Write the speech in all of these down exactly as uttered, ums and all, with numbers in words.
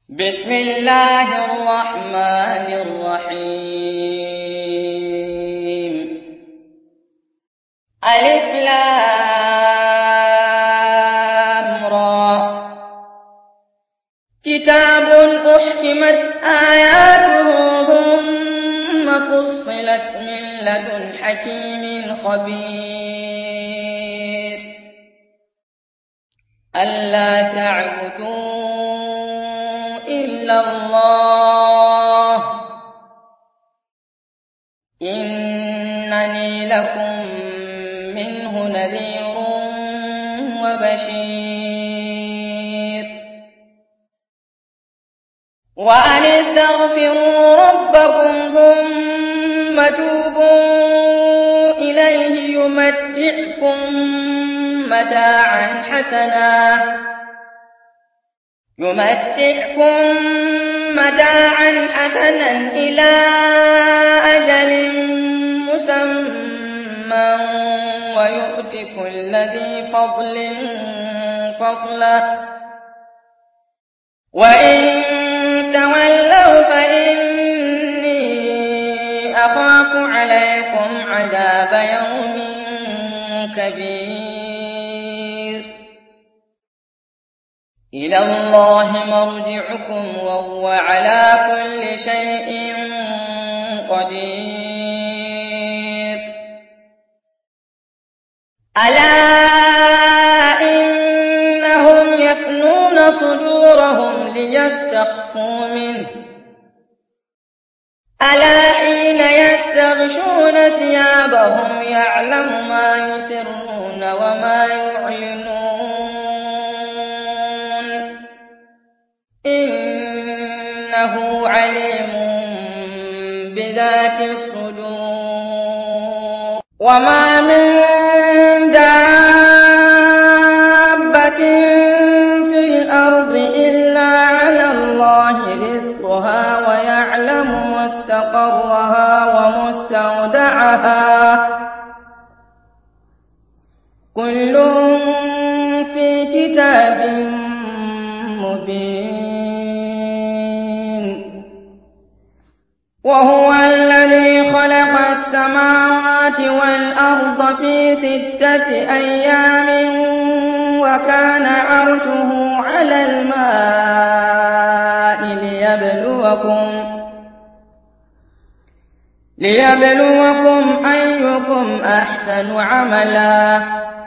بسم الله الرحمن الرحيم. ألف لام را. كتاب أحكمت آياته ثم فصلت من لدن حكيم خبير. ألا تعبدوا إلا الله إنني لكم منه نذير وبشير. وأن استغفروا ربكم ثم توبوا إليه يمتعكم متاعا حسنا يمتعكم متاعا حسنا إلى أجل مسمى ويؤت كل ذي فضل فضله وإن تولوا فإني أخاف عليكم عذاب يوم كبير. إلى الله مرجعكم وهو على كل شيء قدير. ألا إنهم يثنون صدورهم ليستخفوا منه ألا حين يستغشون ثيابهم يعلم ما يسرون وما يعلنون إنه عليم بذات الصدور. وما من دابة في الأرض إلا على الله رزقها ويعلم مستقرها ومستودعها كل في كتاب مبين. وهو الذي خلق السماوات والأرض في ستة أيام وكان عرشه على الماء ليبلوكم ليبلوكم أيكم أحسن عملا.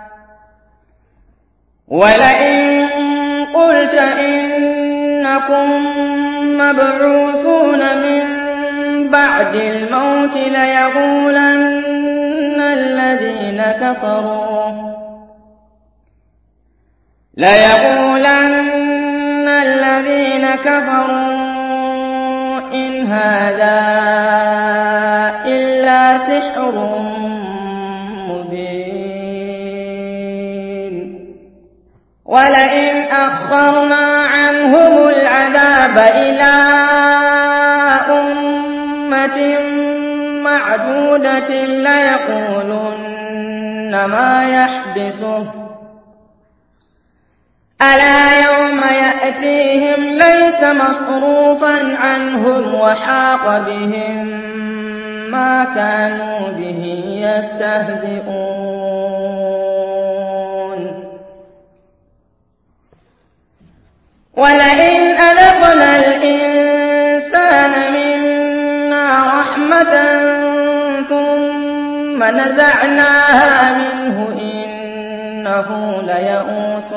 ولئن قلت إنكم مبعوثون من بعد الموت ليقولن الذين كفروا ليقولن الذين كفروا إن هذا إلا سحر مبين. ولئن أخرنا عنهم العذاب إلى أمة معدودة ليقولن ما يحبسه ألا يوم يأتيهم ليس مصروفا عنهم وحاق بهم ما كانوا به يستهزئون. ولئن أذقنا الإنسان منا رحمة ثم نزعناها منه إنه ليئوس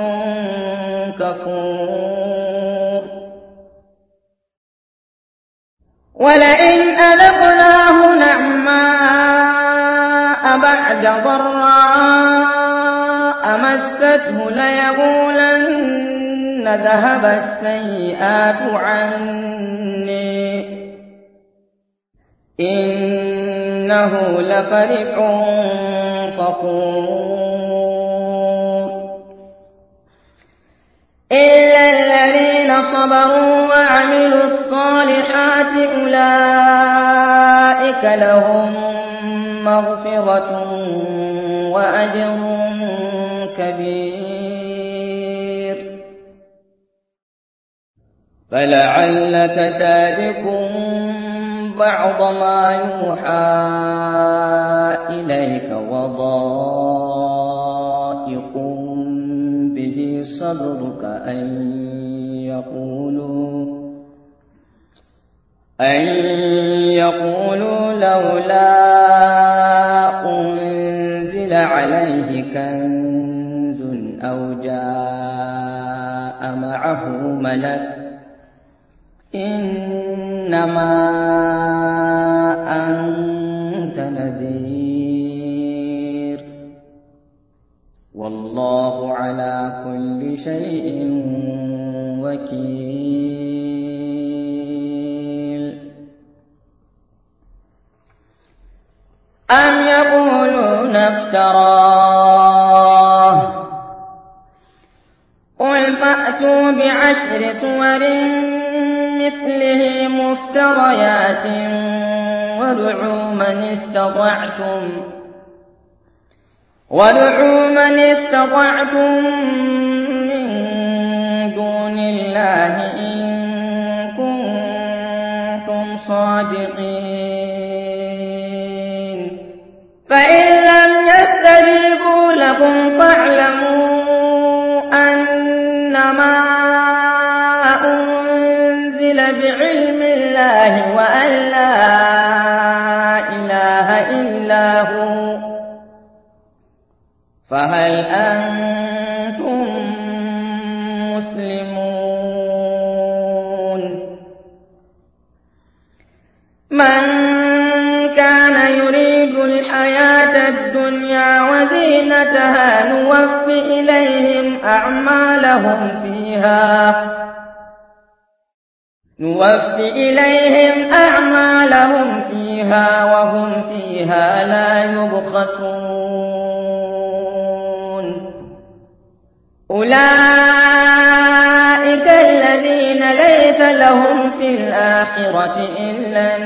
كفور. ولئن أذقناه نعماء بعد ضراء مسته ليقولن ذهب السيئات عني إنه لفرح فخور. إلا الذين صبروا وعملوا الصالحات أولئك لهم مغفرة وأجر كبير. فلعلك تارك بعض ما يوحى إليك وضائق به صدرك أن يقولوا أن يقولوا لولا أنزل عليه كنز أو جاء معه ملك إنما أنت نذير والله على كل شيء وكيل. أم يقولون افتراه قل فأتوا بعشر سور مثله مفتريات وادعوا من استطعتم وادعوا من استطعتم من دون الله إن كنتم صادقين. فإن لم يستجيبوا لكم فاعلموا أنما بعلم الله وأن لا إله إلا هو فهل أنتم مسلمون. من كان يريد الحياة الدنيا وزينتها نوفِ إليهم أعمالهم فيها نوفِ إليهم أعمالهم فيها وهم فيها لا يبخسون. أولئك الذين ليس لهم في الآخرة إلا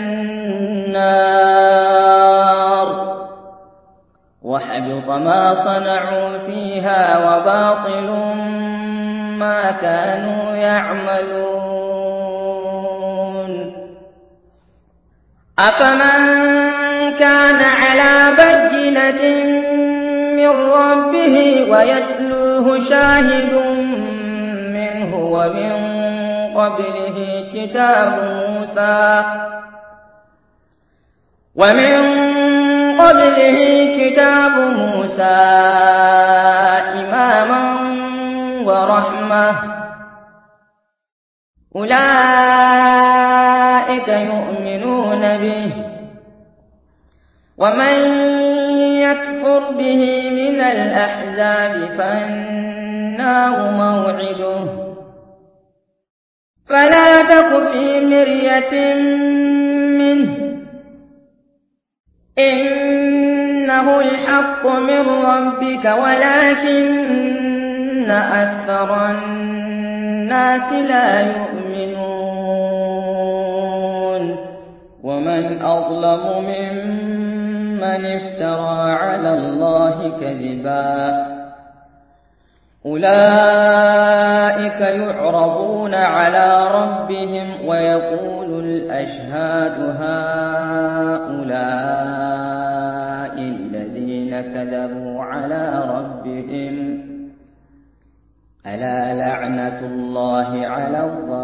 النار وحبط ما صنعوا فيها وباطل ما كانوا يعملون. أفمن كان على بينة من ربه ويتلوه شاهد منه ومن قبله كتاب موسى ومن قبله كتاب موسى إماما ورحمة أولئك يؤمنون به ومن يكفر به من الأحزاب فالنار موعده فلا تك في مرية منه إنه الحق من ربك ولكن أكثر الناس لا يؤمنون. ومن أظلم ممن افترى على الله كذبا أولئك يعرضون على ربهم ويقول الأشهاد هؤلاء الذين كذبوا على ربهم ألا لعنة الله على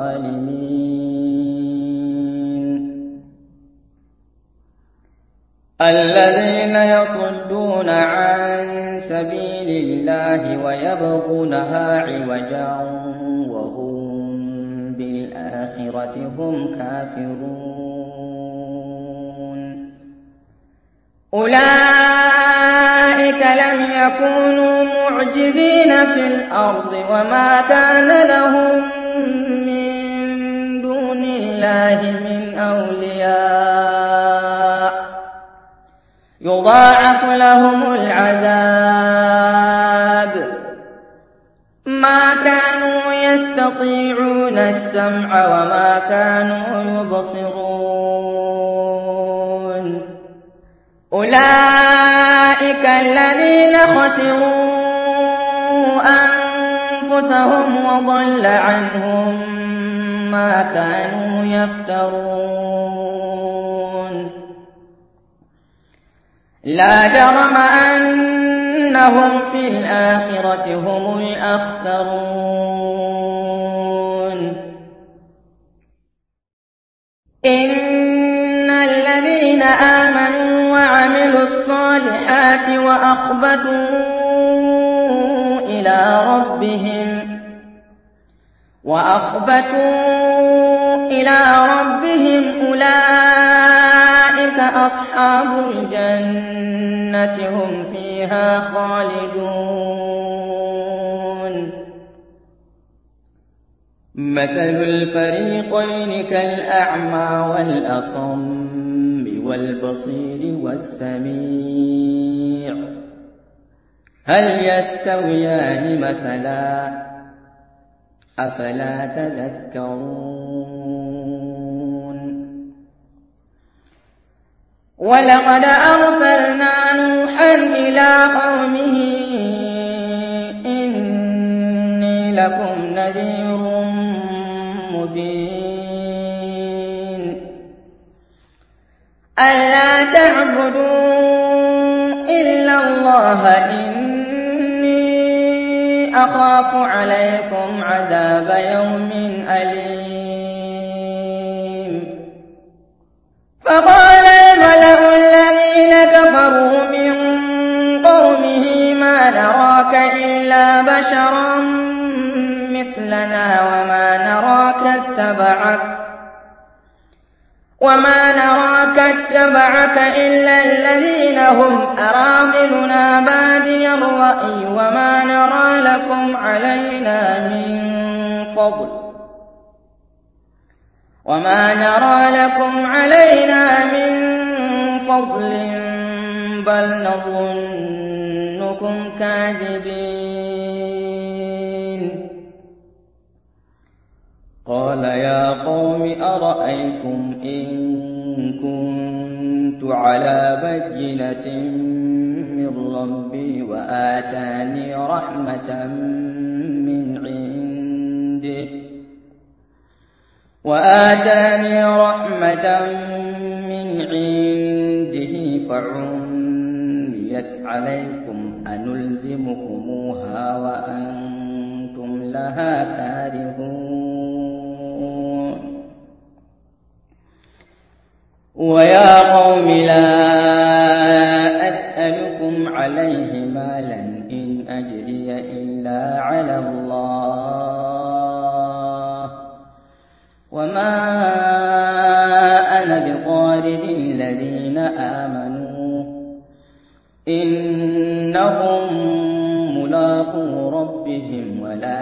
الظالمين. الذين يصدون عن سبيل الله ويبغونها عوجا وهم بالآخرة هم كافرون أولئك لم يكونوا معجزين في الأرض وما كان لهم من دون الله من أولياء يضاعف لهم العذاب ما كانوا يستطيعون السمع وما كانوا يبصرون أولئك الذين خسروا أنفسهم وضل عنهم ما كانوا يفترون لا جرم أنهم في الآخرة هم الأخسرون إن الذين آمنوا وعملوا الصالحات وأخبتوا إلى ربهم وأخبتوا إلى ربهم أولئك أصحاب الجنة هم فيها خالدون مثل الفريقين كالأعمى والأصم والبصير والسميع هل يستويان مثلا أفلا تذكرون ولقد أرسلنا نوحا إلى قومه إني لكم نذير مبين ألا تعبدوا إلا الله إني أخاف عليكم عذاب يوم أليم فقال الملأ الذين كفروا من قومه ما نراك إلا بشرا مثلنا وما نراك اتبعك وما نراك اتبعك إلا الذين هم أراذلنا بادي الرأي وما نرى لكم علينا من فضل وما نرى لكم علينا من فضل بل نظنكم كاذبين قال يا قوم أرأيتم إن كنت على بينة من ربي وآتاني رحمة من عنده وآتاني رحمة من عنده فعميت عليكم أنلزمكموها وأنتم لها كارهون ويا قوم لا أسألكم عليه مالا إن أجري إلا على الله وما أنا بطارد الذين آمنوا إنهم ملاقو ربهم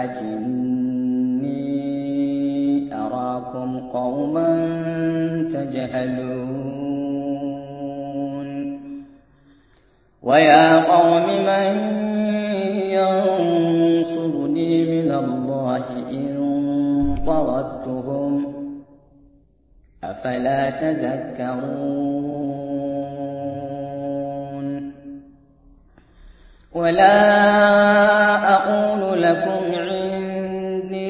ولكني أراكم قوما تجهلون ويا قوم من ينصرني من الله إن طردتهم أفلا تذكرون ولا أقول لكم عندي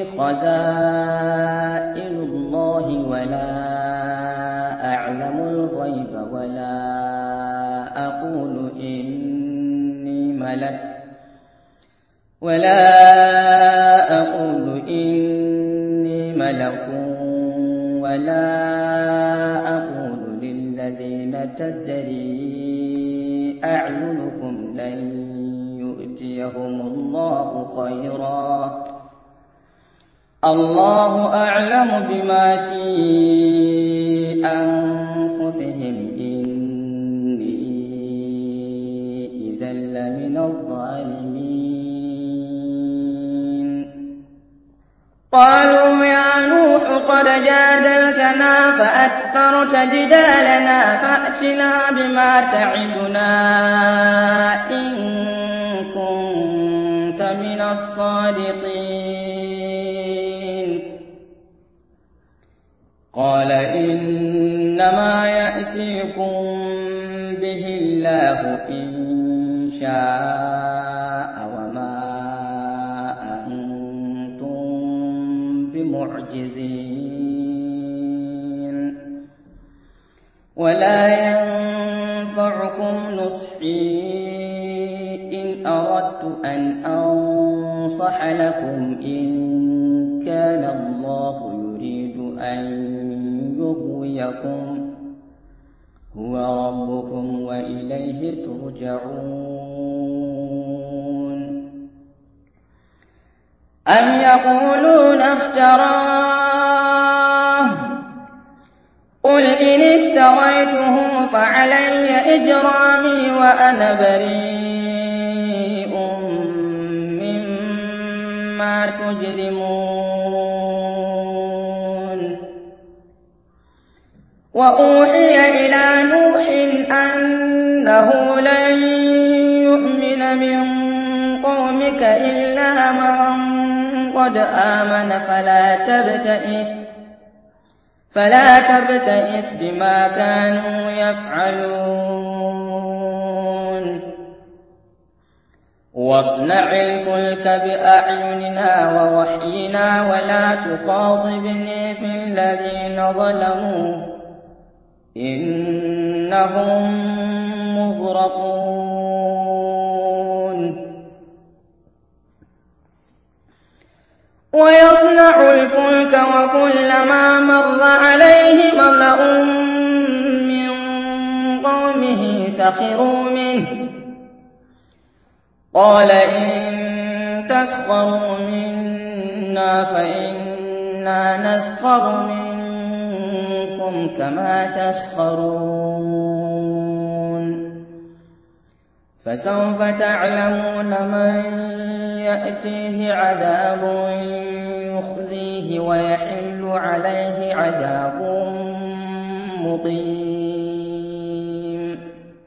خزائن الله ولا أعلم الغيب ولا أقول إني ملك ولا أقول إني ملك ولا أقول للذين تزدري أعينكم لن يؤتيهم الله خيرا الله أعلم بما في أنفسهم إني إذا لمن الظالمين قالوا يا نوح قد جادلتنا فأكثرت جدالنا فأتنا بما تعدنا إن كنت من الصادقين قال إنما يأتيكم به الله إن شاء وما أنتم بمعجزين مخبزين ولا ينفعكم نصحي إن أردت أن أنصح لكم إن كان الله يريد أن يغويكم هو ربكم وإليه ترجعون. أم يقولون افتراه قل إن افتريته فعلي إجرامي وأنا بريء مما تجرمون. وأوحي إلى نوح أنه لن يؤمن من قومك إلا من قد آمن فلا تبتئس فلا تبتئس بما كانوا يفعلون. واصنع الفلك بأعيننا ووحينا ولا تخاطبني في الذين ظلموا إنهم مغرقون. ويصنع الفلك وكلما مر عليه ملأ من قومه سخروا منه قال إن تسخروا منا فإنا نسخر منكم كما تسخرون. فسوف تعلمون من يأتيه عذاب يخزيه ويحل عليه عذاب مقيم.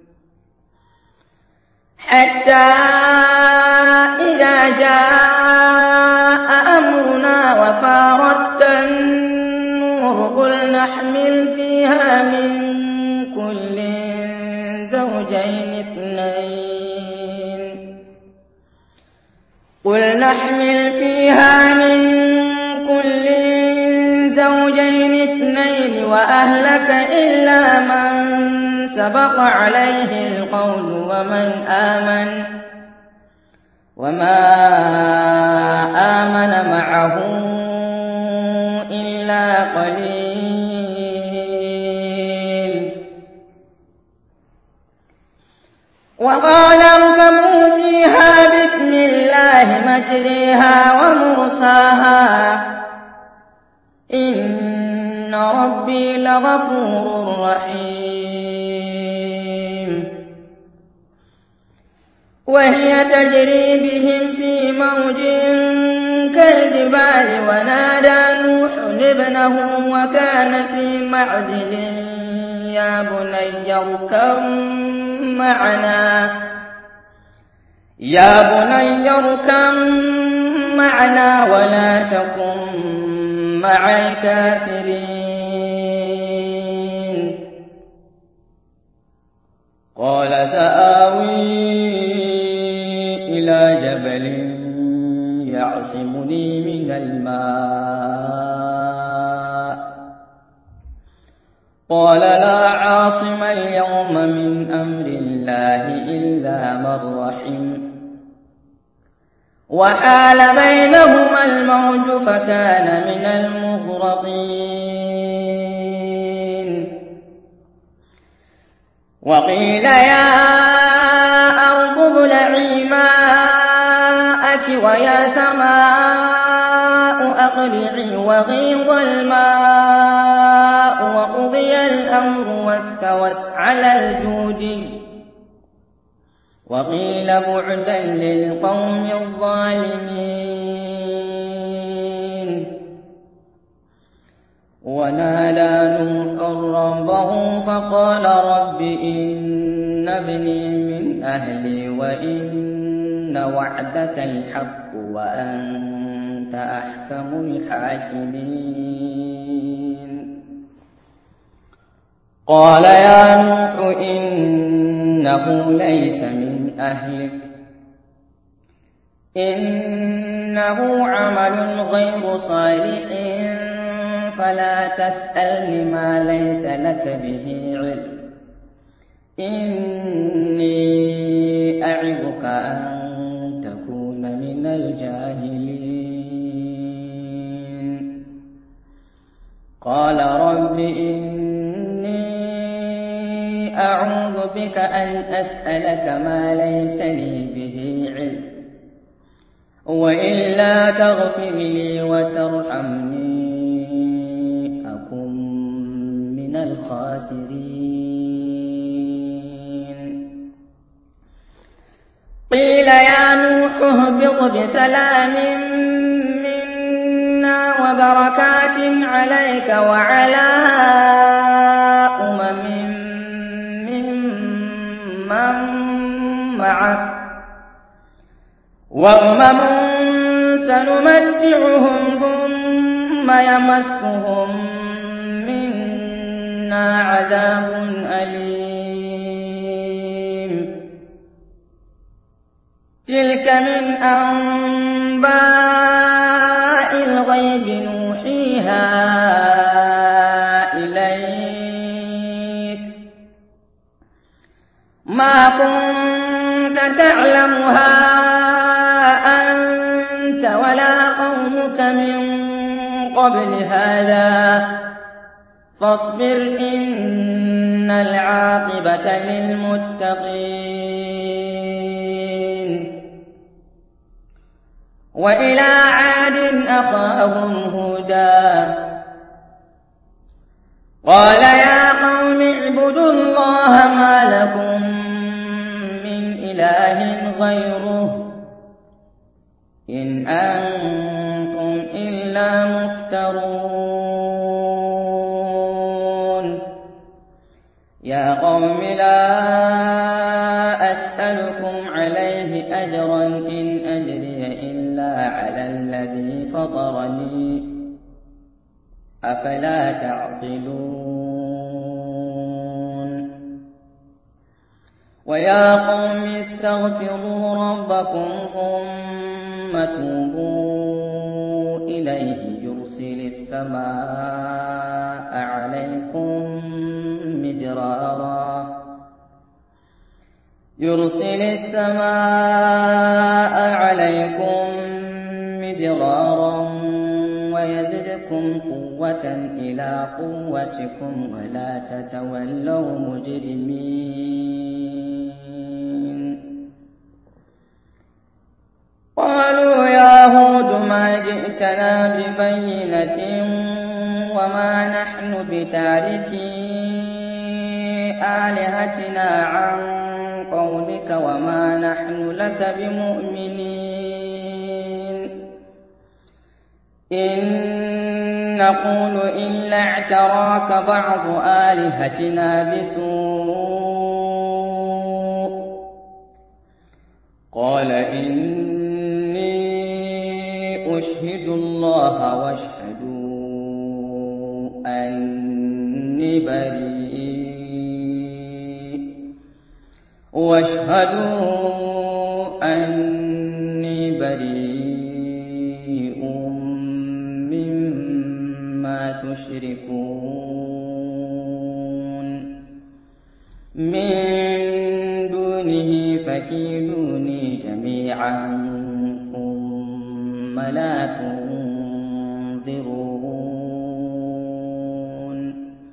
حتى إذا جاء أمرنا وفارت النور قل نحمل فيها من كل زوجين اثنين قل نحمل فيها من كل زوجين اثنين وأهلك إلا من سبق عليه القول ومن آمن وما آمن معه إلا قليل. وقال اركبوا فيها بسم الله مجريها ومرساها إن ربي لغفور رحيم. وهي تجري بهم في موج كالجبال ونادى نوح ابنه وكان في معزل يا بني اركب معنا يا بني اركب معنا ولا تكن مع الكافرين. قال سآوي إلى جبل يعصمني من الماء قال لا عاصم اليوم من أمر الله إلا من رحم وحال بينهما الموج فكان من المغرقين. وقيل يا أرض ابلعي ماءك ويا سماء أقلعي وغيض الماء وقضي الأمر واستوت على الجود وقيل بعدا للقوم الظالمين. ونادى نوح ربه فقال رب إن ابني من أهلي وإن وعدك الحق وأنت أحكم الحاكمين. قال يا نوح إنه ليس من أهلك إنه عمل غير صالح فلا تسألني ما ليس لك به علم إني أعظك أن تكون من الجاهلين قال رب إني أعوذ بك أن أسألك ما ليس لي به علم وإلا تغفر لي وترحمني أكن من الخاسرين قيل يا نوح اهبط بسلام منا وبركات عليك وعلى أمم ممن معك وأمم سنمتعهم ثم يمسهم منا عذاب أليم تلك من أنباء الغيب نوحيها إليك ما كنت تعلمها أنت ولا قومك من قبل هذا فاصبر إن العاقبة للمتقين وإلى عاد أخاهم هودا قال يا قوم اعبدوا الله ما لكم من إله غيره إن أنتم إلا مفترون يا قوم لا أسألكم عليه أجرا إن أجري إلا على الذي فطرني أفلا تعقلون ويا قوم استغفروا ربكم ثم توبوا إليه يرسل السماء عليكم مدرارا يرسل السماء عليكم مدرارا ويزدكم قوة إلى قوتكم ولا تتولوا مجرمين قالوا يا هود ما جئتنا ببينة وما نحن بتاركي آلهتنا عن قولك وما نحن لك بمؤمنين إن نقول إلا اعتراك بعض آلهتنا بسوء قال إني أشهد الله واشهدوا أني بريء واشهدوا أني بريء مما تشركون من دونه فكيدوني جميعا ثم لا تنظرون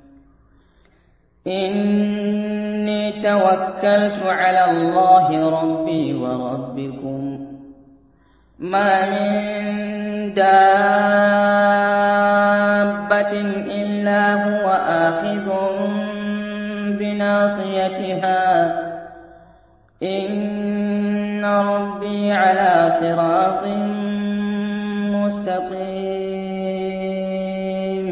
إني توكلت على الله ربي وربكم ما من دابة إلا هو آخذ بناصيتها إن ربي على صراط مستقيم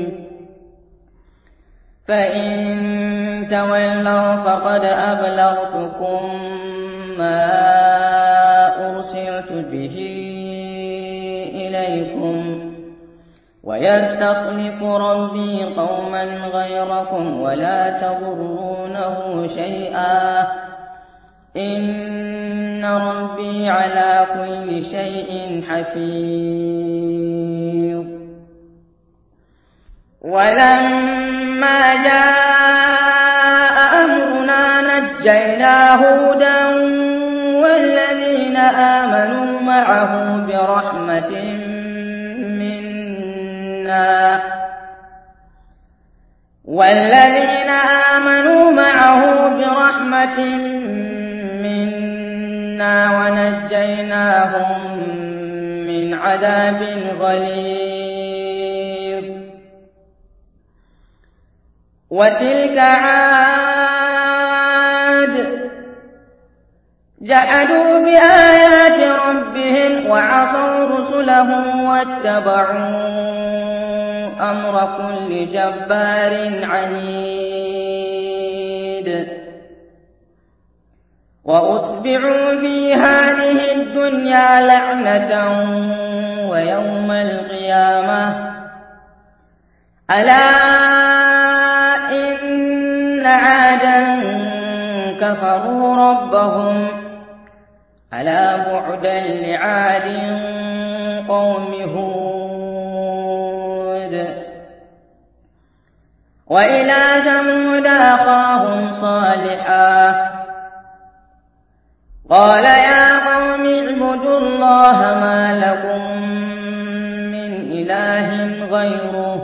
فإن تولوا فقد أبلغتكم ما أرسلت به إليكم ويستخلف ربي قوما غيركم ولا تضرونه شيئا إن ربي على كل شيء حفيظ ولما جاء أمرنا نجينا هودا والذين آمنوا معه برحمة منا والذين آمنوا معه برحمة منا ونجيناهم من عذاب غليظ. وتلك عاد جحدوا بآيات ربهم وعصوا رسله واتبعوا أمر كل جبار عنيد. وأتبعوا في هذه الدنيا لعنة ويوم القيامة ألا إن عادا كفروا ربهم ألا بعدا لعاد قوم هود. وإلى ثمود أخاهم صالحا قال يا قوم اعبدوا الله ما لكم من إله غيره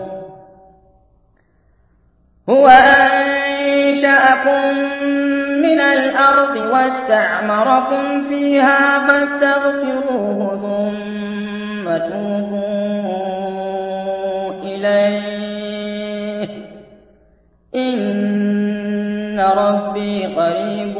هو أنشأكم من الأرض واستعمركم فيها فاستغفروه ثم توبوا إليه إن ربي قريب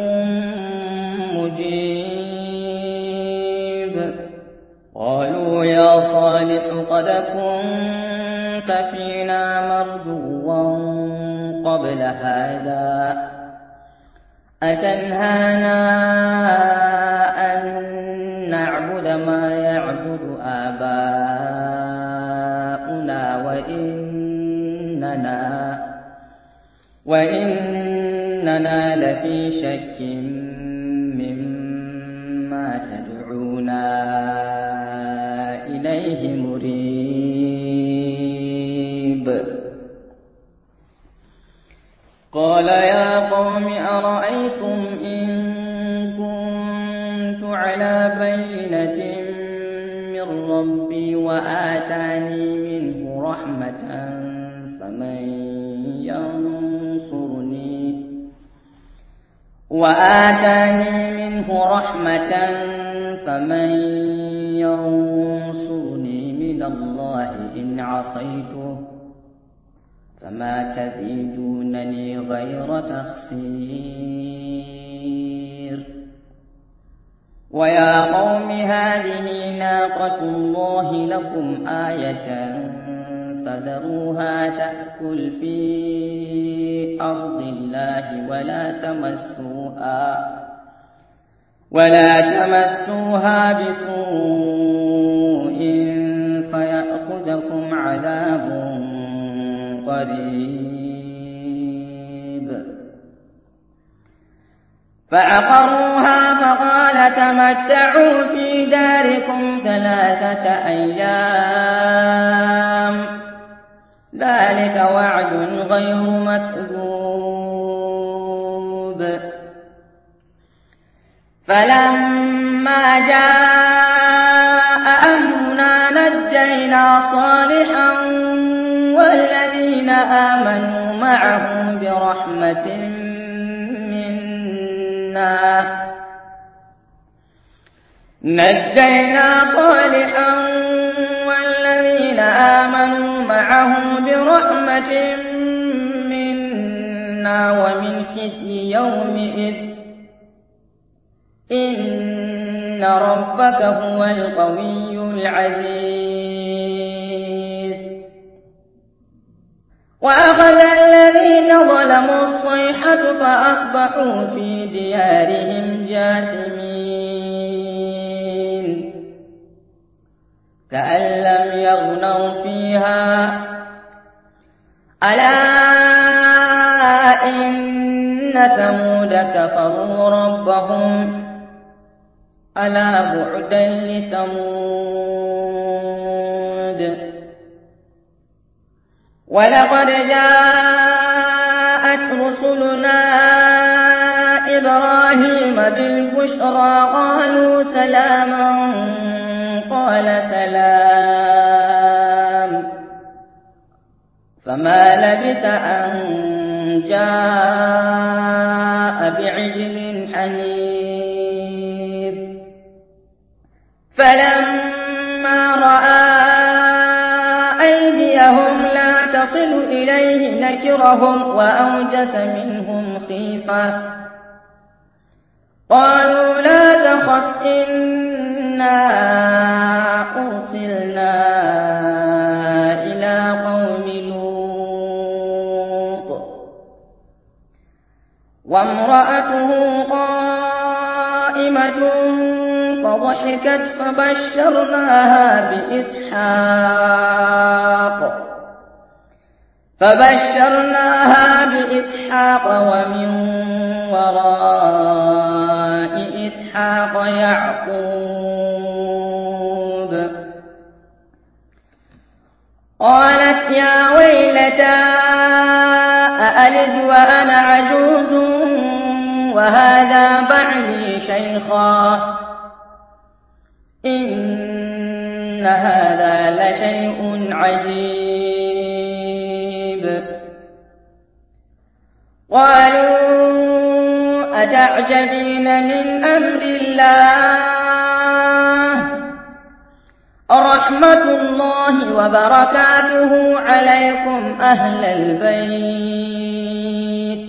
مجيب. قالوا يا صالح قد كنت فينا مرجوا قبل هذا أتنهانا أن نعبد ما يعبد آباؤنا وإننا وإننا لفي شك مما تدعونا إليه مريب. قال يا قوم أرأيتم إن كنت على بينة من ربي وآتاني منه رحمة فمن ينصرني وآتاني منه رحمة فمن ينصرني من الله إن عصيته فما تزيدونني غير تخسير. ويا قوم هذه ناقة الله لكم آية فذروها تأكل في أرض الله ولا تمسوها ولا تمسوها بسوء فيأخذكم عذاب قريب. فعقروها فقال تمتعوا في داركم ثلاثة أيام ذلك وعد غير مكذوب. فلما جاء أمرنا نجينا صالحا والذين آمنوا معه برحمة منا نجينا صالحا والذين آمنوا معه برحمة منا ومن خزي يومئذ إن ربك هو القوي العزيز. وأخذ الذين ظلموا الصيحة فأصبحوا في ديارهم جاثمين كأن لم يغنوا فيها ألا إن ثمود كفروا ربهم ألا بعدا لثمود. ولقد جاءت رسلنا إبراهيم بالبشرى قالوا سلاما قال سلام فما لبث أن جاء بعجل حنيذ فلما رأى أيديهم لا تصل إليه نكرهم وأوجس منهم خيفة قالوا لا تخف إنا أرسلنا إلى قوم لوط وامرأته قائمة فضحكت فبشرناها بإسحاق فبشرناها بإسحاق ومن وراء إسحاق يعقوب قالت يا ويلتى أألد وأنا عجوز وهذا بعلي شيخا إن هذا لشيء عجيب قالوا أتعجبين من أمر الله رحمة الله وبركاته عليكم أهل البيت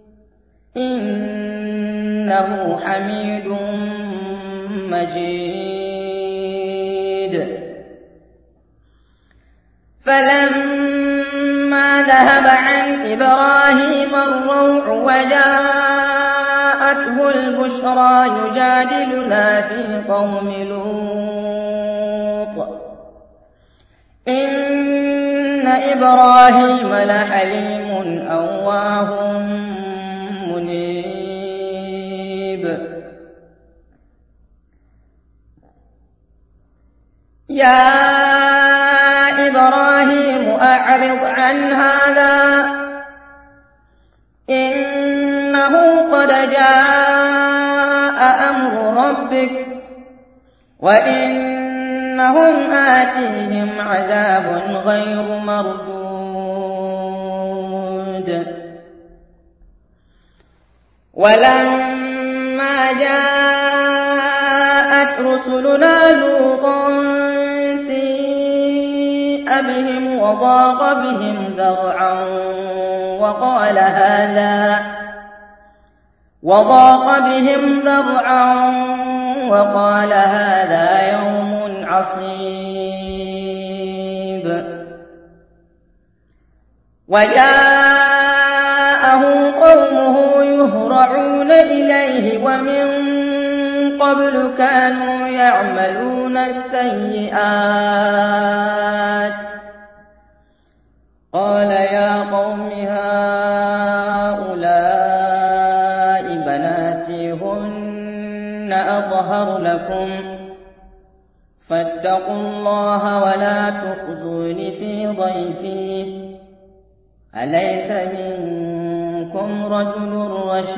إنه حميد مجيد فلما ذهب عن إبراهيم الروع وجاءته البشرى يجادلنا في قوم لوط إن إبراهيم لحليم أواه منيب يا إبراهيم أعرض عن هذا إنه قد جاء أمر ربك وإنهم آتيهم عذاب غير مردود ولما جاءت رسلنا لوطا بهم وضاق بهم ذرعا وقال هذا وضاق بهم ذرعا وقال هذا يوم عصيب وجاءه قومه يهرعون إليه ومن قبل كانوا يعملون السيئات قال يا قوم هؤلاء بناتي هن أطهر لكم فاتقوا الله ولا تخزون في ضيفي أليس منكم رجل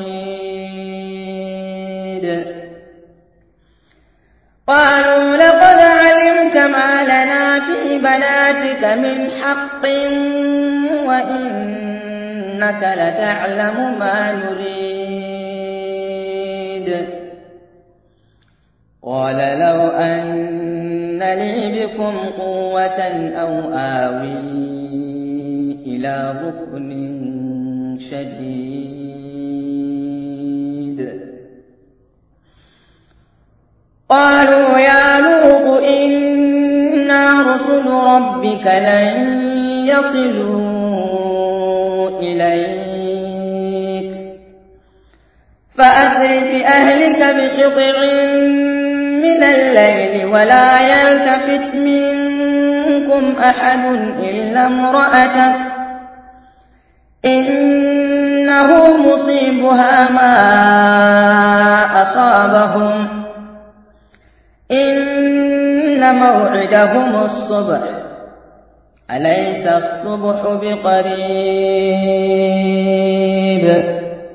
رشيد قالوا لقد علمت ما لنا في بناتك من حق وإنك لتعلم ما نريد قال لو أن لي بكم قوة أو آوي إلى ركن شديد قالوا يا لوط إنا رسل ربك لن يصلوا إليك فأسر بأهلك بقطع من الليل ولا يلتفت منكم أحد إلا امرأتك إنه مصيبها ما أصابهم إن موعدهم الصبح أليس الصبح بقريب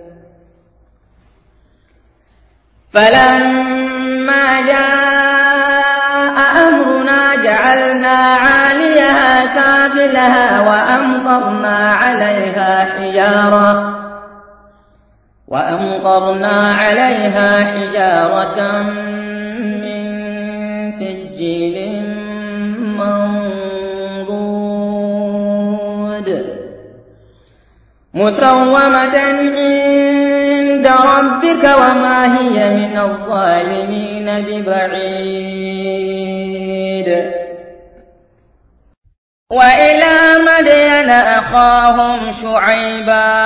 فلما جاء أمرنا جعلنا عاليها سافلها وأمطرنا عليها حجارة وأمطرنا عليها حجارة من سجيل منضود مسومة عند ربك وما هي من الظالمين ببعيد وإلى مدين أخاهم شعيبا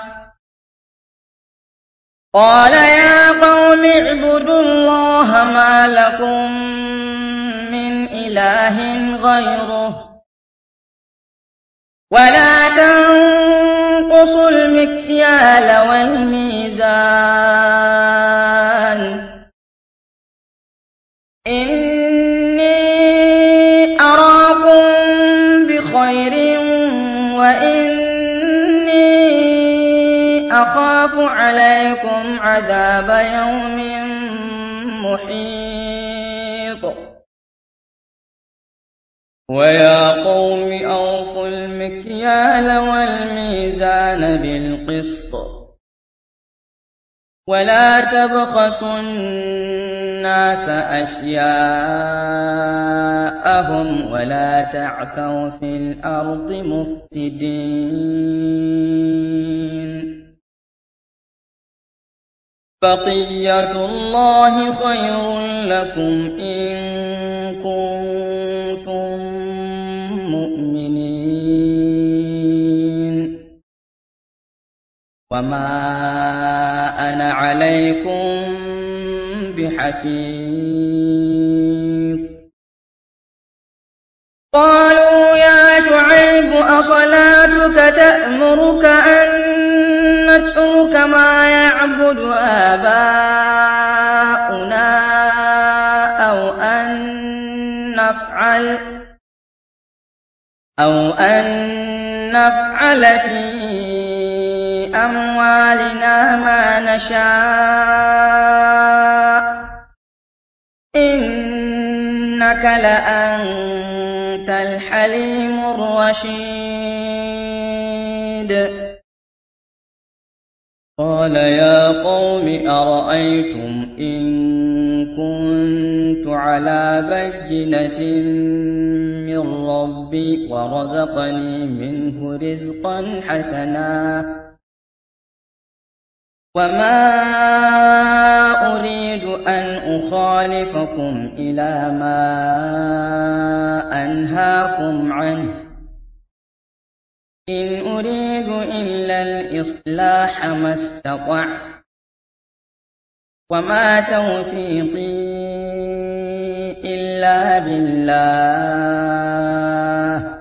قال يا قوم اعبدوا الله ما لكم من إله غيره ولا تنقصوا المكيال والميزان إني أراكم بخير وإني أخاف عليكم عذاب يوم محيط ويا قوم أوفوا المكيال والميزان بالقسط ولا تبخسوا الناس أشياءهم ولا تعثوا في الأرض مفسدين بقية الله خير لكم إن كنتم مؤمنين وما أنا عليكم بحفيظ قالوا يا شعيب أصلاتك تأمرك أن نترك ما يعبد آباؤنا أو أن نفعل أو أن نفعل في أموالنا ما نشاء إنك لأنت الحليم الرشيد قال يا قوم أرأيتم إن كنت على بينة من ربي ورزقني منه رزقا حسنا وما أريد أن أخالفكم إلى ما أنهاكم عنه إن أريد إلا الإصلاح ما استطعت وما توفيقي إلا بالله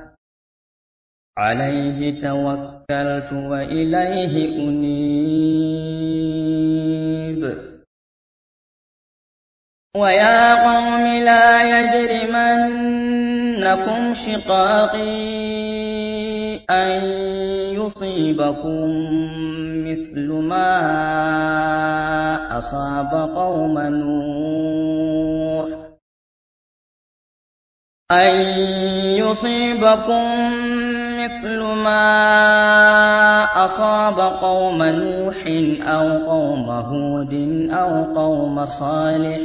عليه توكلت وإليه أنيب ويا قوم لا يجرمنكم شقاقي أن يصيبكم مثل ما أصاب قوم نوح أن يصيبكم مثل ما أصاب قوم نوح أو قوم هود أو قوم صالح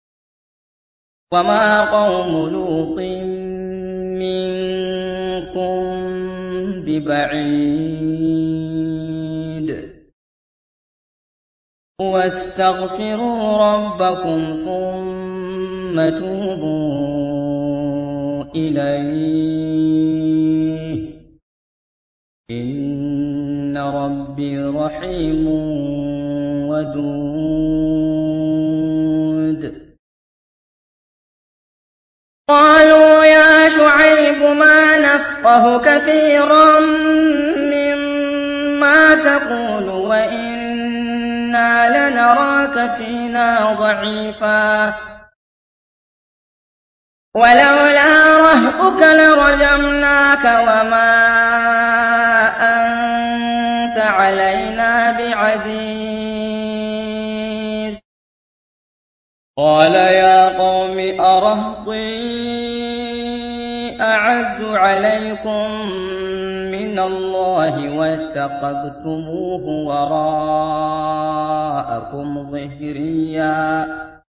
وما قوم لوط منكم ببعيد واستغفروا ربكم ثم توبوا إليه إن ربي رحيم ودود قالوا يا شعيب ما نفقه كثيرا مما تقول وإنا لنراك فينا ضعيفا ولولا رهطك ربك لرجمناك وما أنت علينا بعزيز. قال يا قوم أرهطي أعز عليكم من الله واتخذتموه وراءكم ظهريا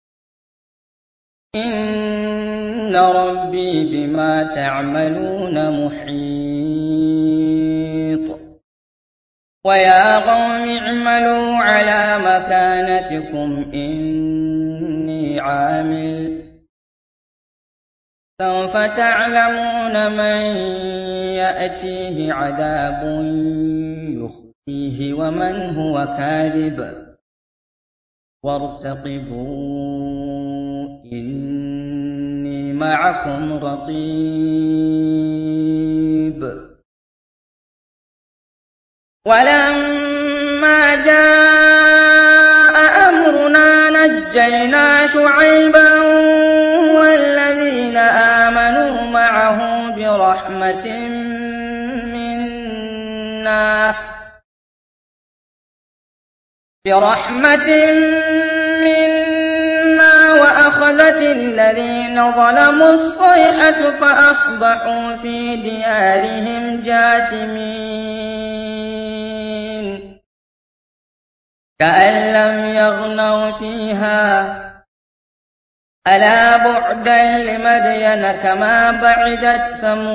إن ربي بما تعملون محيط. ويا قوم اعملوا على مكانتكم إني عامل سوف تعلمون من يأتيه عذاب يخزيه ومن هو كاذب وارتقبوا إني معكم رقيب. ولما جاء أمرنا نجينا شعيبا والذين آمنوا معه برحمة منا برحمة منا وأخذت الذين ظلموا الصيحة فأصبحوا في ديارهم جاثمين كأن لم يغنوا فيها ألا بعدا لمدين كما بعدت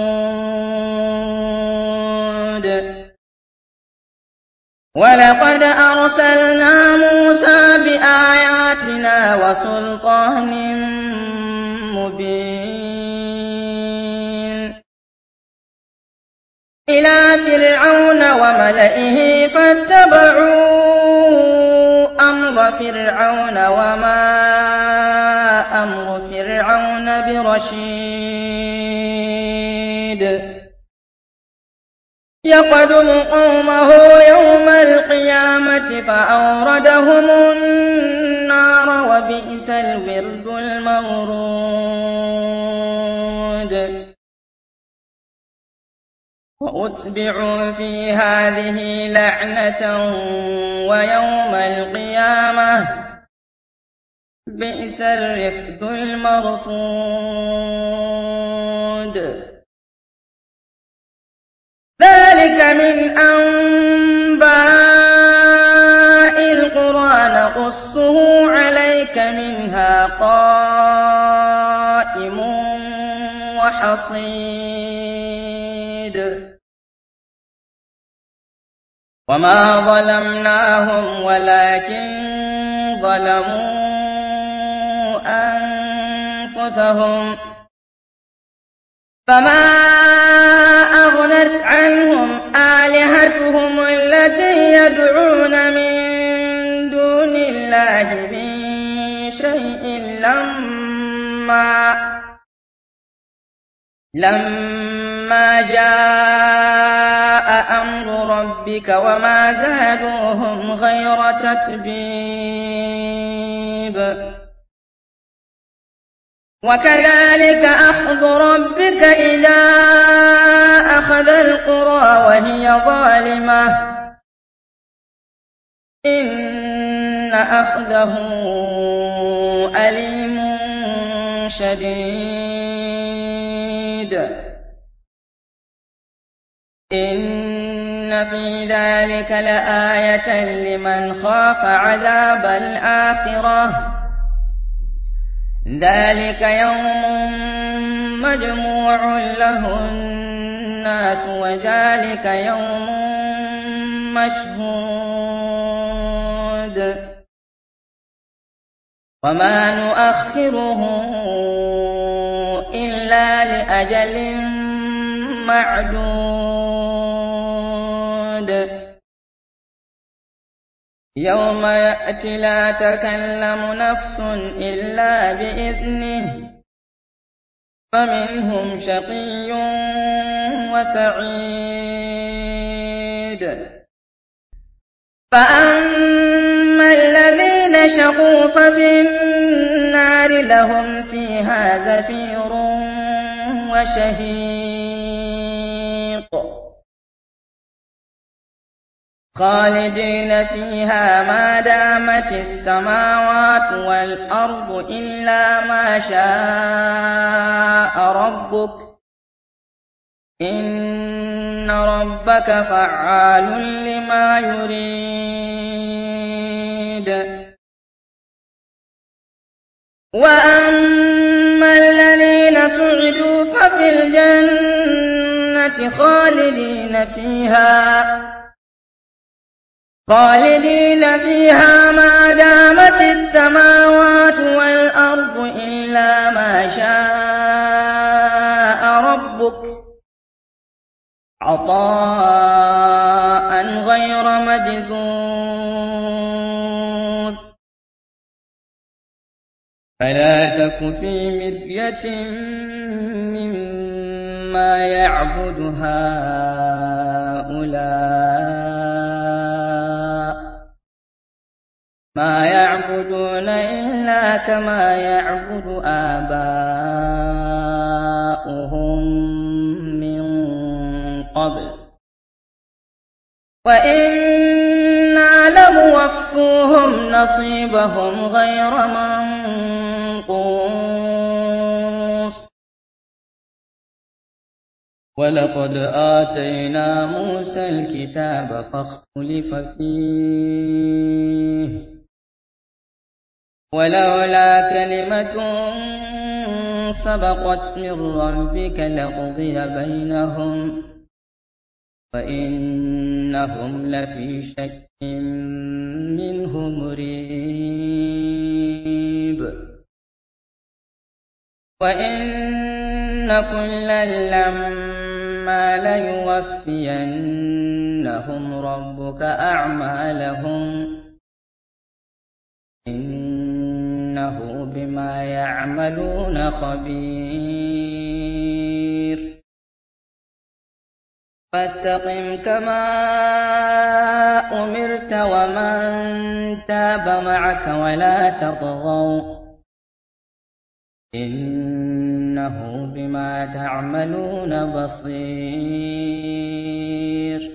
ثمود. ولقد أرسلنا موسى بآياتنا وسلطان مبين إلى فرعون وملئه فاتبعوا أمر فرعون وما أمر فرعون برشيد. يقدم قومه يوم القيامة فأوردهم النار وبئس الورد المورود. وأتبعوا في هذه لعنة ويوم القيامة بئس الرفد المرفود. ذلك من أنباء القرى نقصه عليك منها قائم وحصيد. وما ظلمناهم ولكن ظلموا أنفسهم فما أغنت عنهم آلهتهم التي يدعون من دون الله من شيء لما لما جاء أمر ربك وما زادوهم غير تتبيب. وكذلك أخذ ربك إذا أخذ القرى وهي ظالمة إن أخذه أليم شديد. إن في ذلك لآية لمن خاف عذاب الآخرة ذلك يوم مجموع له الناس وذلك يوم مشهود وما نؤخره إلا لأجل معدود يوم يأتي لا تكلم نفس إلا بإذنه فمنهم شقي وسعيد فأما الذين شقوا ففي النار لهم فيها زفير وشهيق خالدين فيها ما دامت السماوات والأرض إلا ما شاء ربك إن ربك فعال لما يريد. وأما الذين سعدوا ففي الجنة خالدين فيها خالدين فيها ما دامت السماوات والأرض إلا ما شاء ربك عطاء غير مجذوذ. فلا تك في مرية مما يعبد هؤلاء ما يعبدون إلا كما يعبد آباؤهم من قبل وإنا لموفوهم نصيبهم غير منقوص. ولقد آتينا موسى الكتاب فاختلف فيه ولولا كلمة سبقت من ربك لقضي بينهم وإنهم لفي شك منه مريب. وإن كلا لما ليوفينهم ربك أعمالهم إنه بما يعملون خبير. فاستقم كما أمرت ومن تاب معك ولا تطغوا إنه بما تعملون بصير.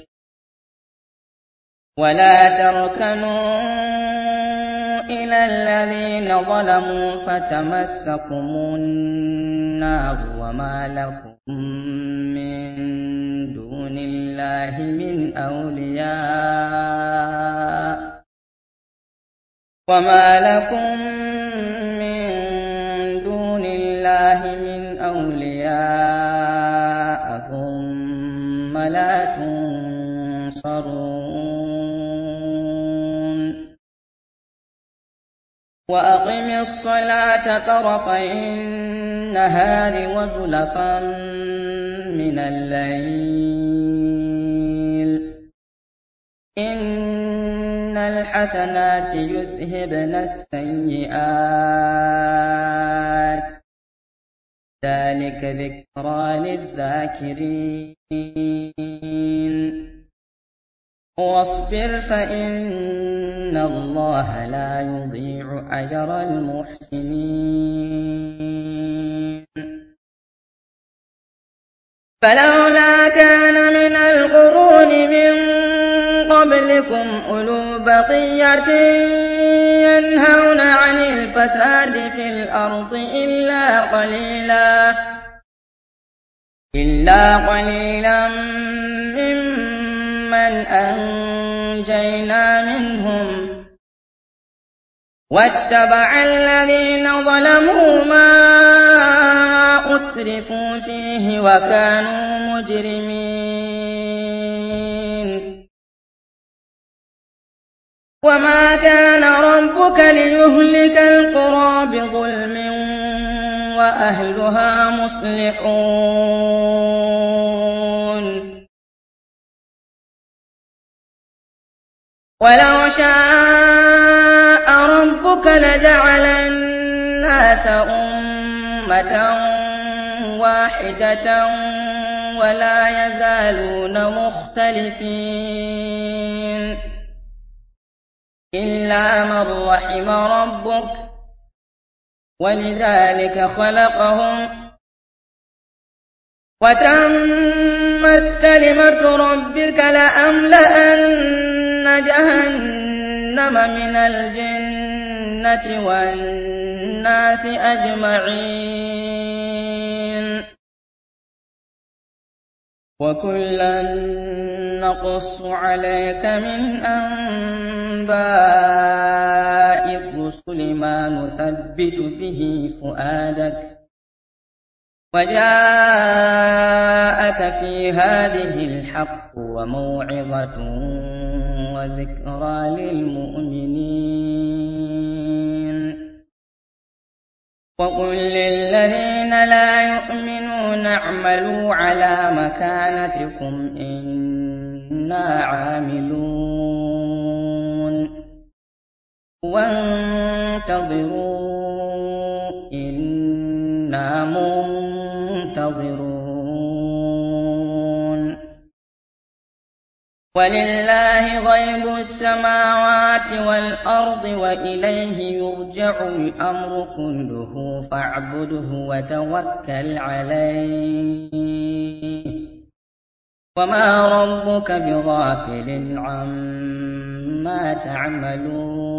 ولا تركنوا إلى الذين ظلموا فتمسكم النار وما لكم من دون الله من أولياء وما لكم من دون الله من أولياء ثم لا تنصرون. وأقم الصلاة طرفي النهار وزلفا من الليل إن الحسنات يذهبن السيئات ذلك ذكرى للذاكرين. واصبر فإن الله لا يضيع أجر المحسنين. فلولا كان من القرون من قبلكم أولو بقية ينهون عن الفساد في الأرض إلا قليلا إلا قليلا ممن أنجينا منهم واتبع الذين ظلموا ما أترفوا فيه وكانوا مجرمين. وما كان ربك ليهلك القرى بظلم وأهلها مصلحون. ولو شاء ربك لجعل الناس أمة واحدة ولا يزالون مختلفين إلا من رحم ربك ولذلك خلقهم وتمت كلمة ربك لأملأن جهنم من الجنة والناس أجمعين وكلا نقص عليك من أنباء الرسل ما نثبت به فؤادك وجاءك في هذه الحق وموعظة وذكرى للمؤمنين وقل للذين لا يؤمنون اعملوا على مكانتكم إنا عاملون وانتظروا إنا منتظرون ولله غيب السماوات والأرض وإليه يرجع الأمر كله فاعبده وتوكل عليه وما ربك بغافل عما تعملون